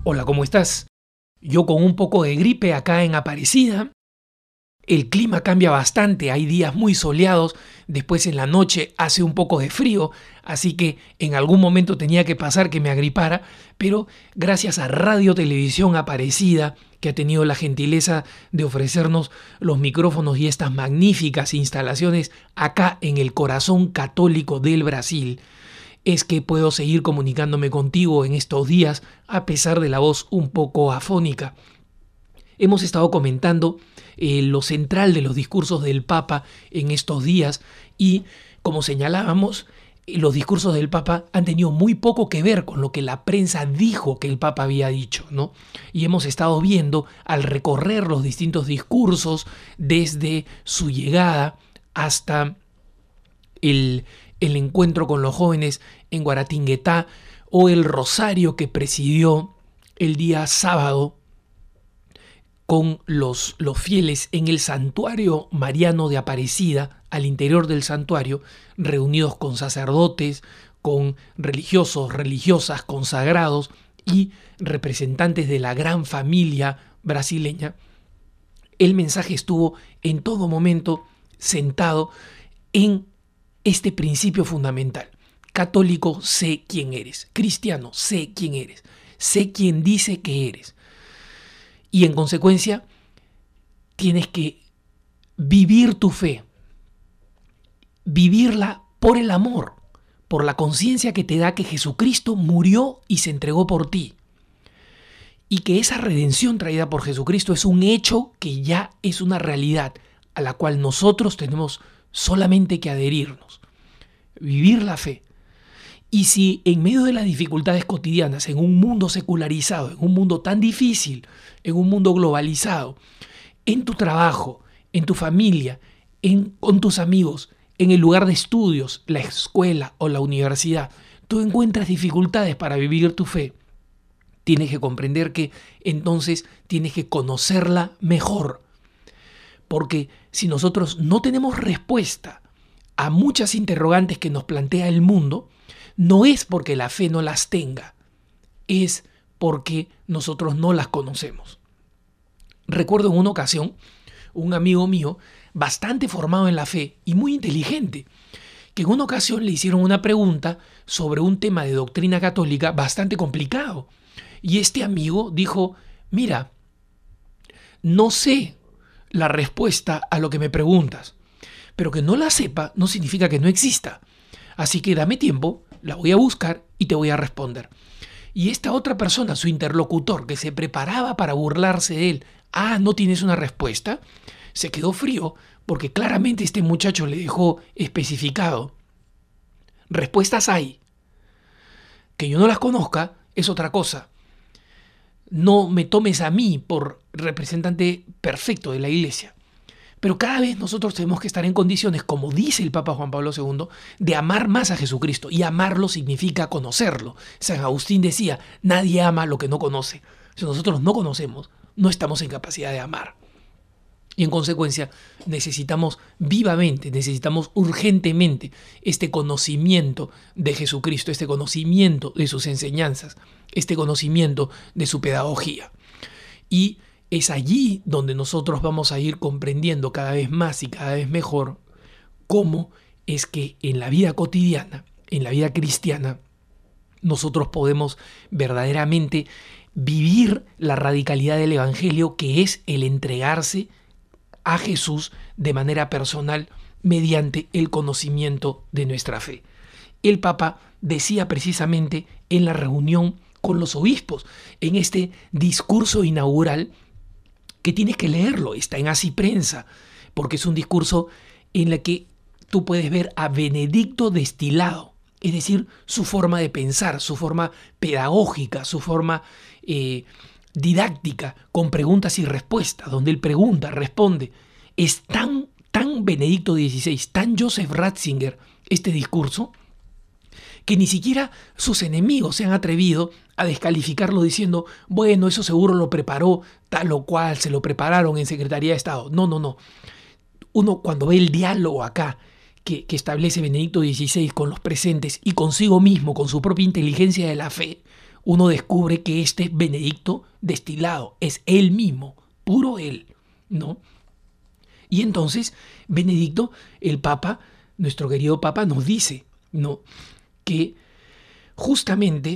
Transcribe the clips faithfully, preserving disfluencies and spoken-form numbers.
Hola, ¿cómo estás? Yo con un poco de gripe acá en Aparecida. El clima cambia bastante, hay días muy soleados, después en la noche hace un poco de frío, así que en algún momento tenía que pasar que me agripara, pero gracias a Radio Televisión Aparecida, que ha tenido la gentileza de ofrecernos los micrófonos y estas magníficas instalaciones acá en el corazón católico del Brasil, es que puedo seguir comunicándome contigo en estos días a pesar de la voz un poco afónica. Hemos estado comentando eh, lo central de los discursos del Papa en estos días y, como señalábamos, los discursos del Papa han tenido muy poco que ver con lo que la prensa dijo que el Papa había dicho, ¿no? Y hemos estado viendo, al recorrer los distintos discursos, desde su llegada hasta el, el encuentro con los jóvenes en Guaratinguetá o el rosario que presidió el día sábado con los, los fieles en el santuario mariano de Aparecida, al interior del santuario, reunidos con sacerdotes, con religiosos, religiosas, consagrados y representantes de la gran familia brasileña. El mensaje estuvo en todo momento centrado en este principio fundamental. Católico, sé quién eres. Cristiano, sé quién eres. Sé quién dice que eres. Y en consecuencia, tienes que vivir tu fe, vivirla por el amor, por la conciencia que te da que Jesucristo murió y se entregó por ti. Y que esa redención traída por Jesucristo es un hecho que ya es una realidad a la cual nosotros tenemos solamente que adherirnos. Vivir la fe. Y si en medio de las dificultades cotidianas, en un mundo secularizado, en un mundo tan difícil, en un mundo globalizado, en tu trabajo, en tu familia, en, con tus amigos, en el lugar de estudios, la escuela o la universidad, tú encuentras dificultades para vivir tu fe, tienes que comprender que entonces tienes que conocerla mejor. Porque si nosotros no tenemos respuesta a muchas interrogantes que nos plantea el mundo, no es porque la fe no las tenga, es porque nosotros no las conocemos. Recuerdo en una ocasión, un amigo mío, bastante formado en la fe y muy inteligente, que en una ocasión le hicieron una pregunta sobre un tema de doctrina católica bastante complicado. Y este amigo dijo, mira, no sé la respuesta a lo que me preguntas, pero que no la sepa no significa que no exista. Así que dame tiempo, la voy a buscar y te voy a responder. Y esta otra persona, su interlocutor, que se preparaba para burlarse de él, ah, ¿no tienes una respuesta? Se quedó frío porque claramente este muchacho le dejó especificado. Respuestas hay. Que yo no las conozca es otra cosa. No me tomes a mí por representante perfecto de la iglesia. Pero cada vez nosotros tenemos que estar en condiciones, como dice el Papa Juan Pablo segundo, de amar más a Jesucristo. Y amarlo significa conocerlo. San Agustín decía, nadie ama lo que no conoce. Si nosotros no conocemos, no estamos en capacidad de amar. Y en consecuencia necesitamos vivamente, necesitamos urgentemente este conocimiento de Jesucristo, este conocimiento de sus enseñanzas, este conocimiento de su pedagogía. Y es allí donde nosotros vamos a ir comprendiendo cada vez más y cada vez mejor cómo es que en la vida cotidiana, en la vida cristiana, nosotros podemos verdaderamente vivir la radicalidad del Evangelio, que es el entregarse a Jesús de manera personal mediante el conocimiento de nuestra fe. El Papa decía precisamente en la reunión con los obispos, en este discurso inaugural, que tienes que leerlo, está en Así Prensa, porque es un discurso en el que tú puedes ver a Benedicto destilado, es decir, su forma de pensar, su forma pedagógica, su forma eh, didáctica, con preguntas y respuestas, donde él pregunta, responde. Es tan, tan Benedicto dieciséis, tan Joseph Ratzinger este discurso, que ni siquiera sus enemigos se han atrevido a descalificarlo diciendo, bueno, eso seguro lo preparó tal o cual, se lo prepararon en Secretaría de Estado. No, no, no. Uno cuando ve el diálogo acá que, que establece Benedicto dieciséis con los presentes y consigo mismo, con su propia inteligencia de la fe, uno descubre que este es Benedicto destilado, es él mismo, puro él, ¿no? Y entonces Benedicto, el Papa, nuestro querido Papa, nos dice, ¿no?, que justamente,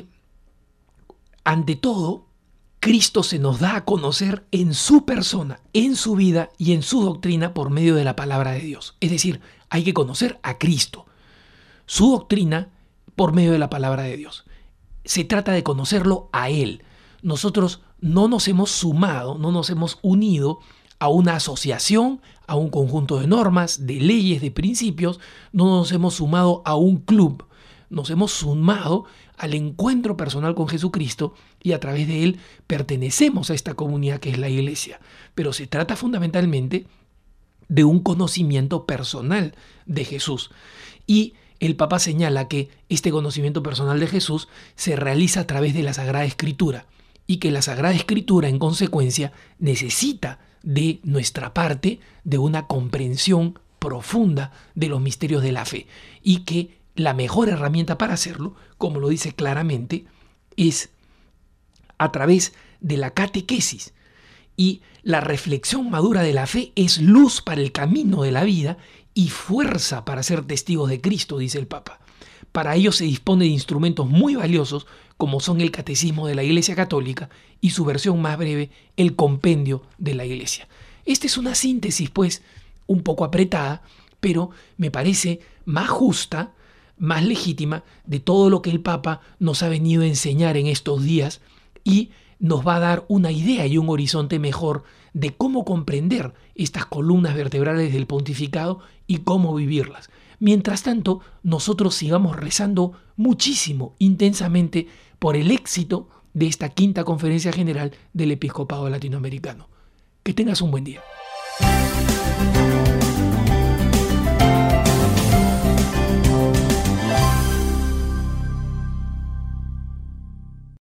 ante todo, Cristo se nos da a conocer en su persona, en su vida y en su doctrina por medio de la palabra de Dios. Es decir, hay que conocer a Cristo, su doctrina por medio de la palabra de Dios. Se trata de conocerlo a Él. Nosotros no nos hemos sumado, no nos hemos unido a una asociación, a un conjunto de normas, de leyes, de principios, no nos hemos sumado a un club, nos hemos sumado al encuentro personal con Jesucristo y a través de él pertenecemos a esta comunidad que es la Iglesia. Pero se trata fundamentalmente de un conocimiento personal de Jesús. Y el Papa señala que este conocimiento personal de Jesús se realiza a través de la Sagrada Escritura y que la Sagrada Escritura, en consecuencia, necesita de nuestra parte de una comprensión profunda de los misterios de la fe y que la mejor herramienta para hacerlo, como lo dice claramente, es a través de la catequesis. Y la reflexión madura de la fe es luz para el camino de la vida y fuerza para ser testigos de Cristo, dice el Papa. Para ello se dispone de instrumentos muy valiosos como son el Catecismo de la Iglesia Católica y su versión más breve, el Compendio de la Iglesia. Esta es una síntesis, pues, un poco apretada, pero me parece más justa, más legítima de todo lo que el Papa nos ha venido a enseñar en estos días y nos va a dar una idea y un horizonte mejor de cómo comprender estas columnas vertebrales del pontificado y cómo vivirlas. Mientras tanto, nosotros sigamos rezando muchísimo, intensamente, por el éxito de esta quinta conferencia general del Episcopado Latinoamericano. Que tengas un buen día.